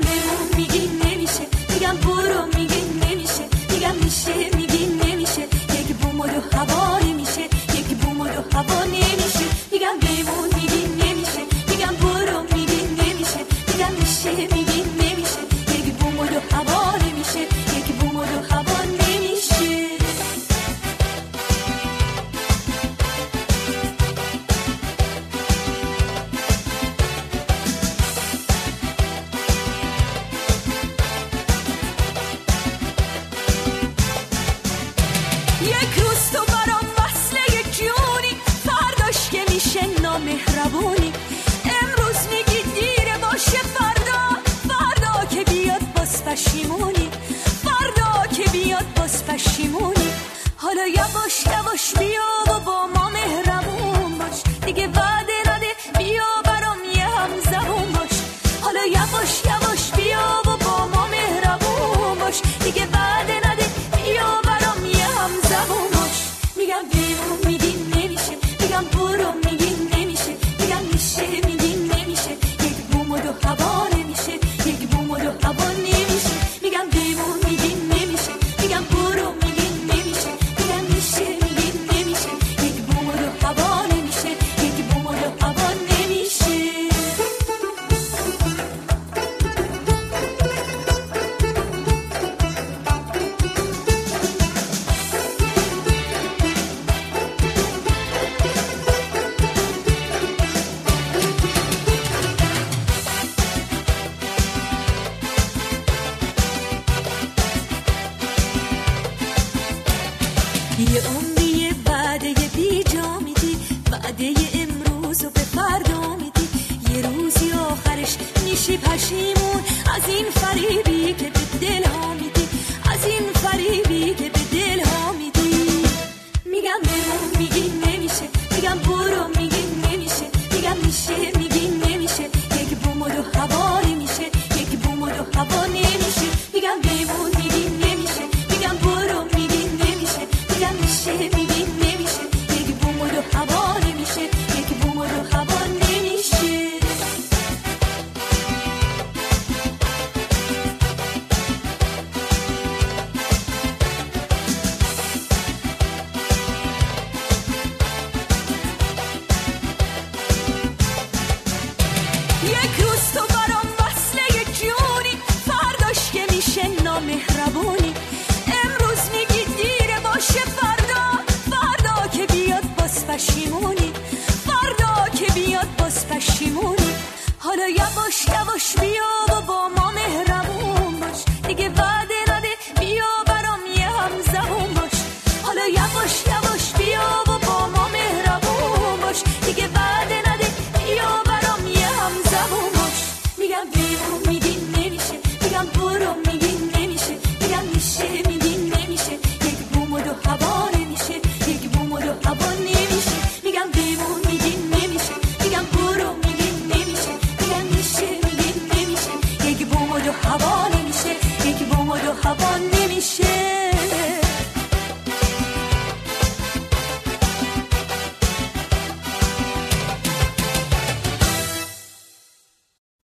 بمون میگین نمیشه، میگم برو میگین نمیشه، میگم میشه میگین نمیشه، یک بوم و دو هوا نمیشه، یک بوم و دو هوا نمیشه، میگم بمون میگین نمیشه، میگم برو میگین نمیشه، میگم میشه میگین نمیشه، یک بوم و دو هوا نمیشه، یک بوم و دو هوا نمیشه. یک روز تو برام وصله جونی، فرداش که میشه نامهربونی. امروز میگی دیره باشه، فردا که بیاد باز پشیمونی، فردا که بیاد باز پشیمونی. حالا یواش بیا و با ما مهربون باش، دیگه وعده نده بیا برام یه هم زبون باش. حالا یواش بیا و با ما مهربون باش، دیگه وعده نده بیا برام یه هم زبون باش. میگم بمون میگین نمیشه، میگم برو میگین نمیشه، میگم میشه میگین نمیشه، یک بوم و دو هوا نمیشه، یک بوم و دو هوا نمیشه، میگم بمون میگین نمیشه، میگم برو میگین نمیشه، میگم میشه میگین نمیشه، یک بوم و دو هوا نمیشه، یک بوم و دو هوا نمیشه. یه عمریه وعده بی جا میدی، وعده امروزو به فردا میدی، یه روزی آخرش میشی پشیمون از این فریبی که به دل ها میدی، از این فریبی که به دل ها میدی. میگم بمون میگین نمیشه، میگم برو میگین نمیشه، میگم میشه میگین نمیشه، یک بوم و دو هوا نمیشه، یک بوم و دو هوا نمیشه، میگم بمون میگین نمیشه، میگم برو میگین نمیشه، میگم میشه میگین نمیشه، یک بوم و دو هوا نمیشه، یک بوم و دو هوا نمیشه. یک روز تو برام وصله جونی، فرداش که میشه نامهربونی. امروز میگی دیره باشه، فردا که بیاد باز پشیمونی، فردا که بیاد باز پشیمونی. حالا یواش بیا و با ما مهربون باش، دیگه وعده نده بیا برام یه هم زبون باش. حالا یواش بیا و با ما مهربون باش، دیگه وعده نده بیا برام یه هم زبون باش. میگم بمون میگین نمیشه، میگم برو میگین نمیشه، میگم میشه میگین نمیشه، یک بوم و دو هوا نمیشه، یک بوم و دو هوا نمیشه، میگم بمون میگین نمیشه، میگم برو میگین نمیشه، میگم میشه میگین نمیشه، یک بوم و دو هوا نمیشه، یک بوم و دو هوا نمیشه.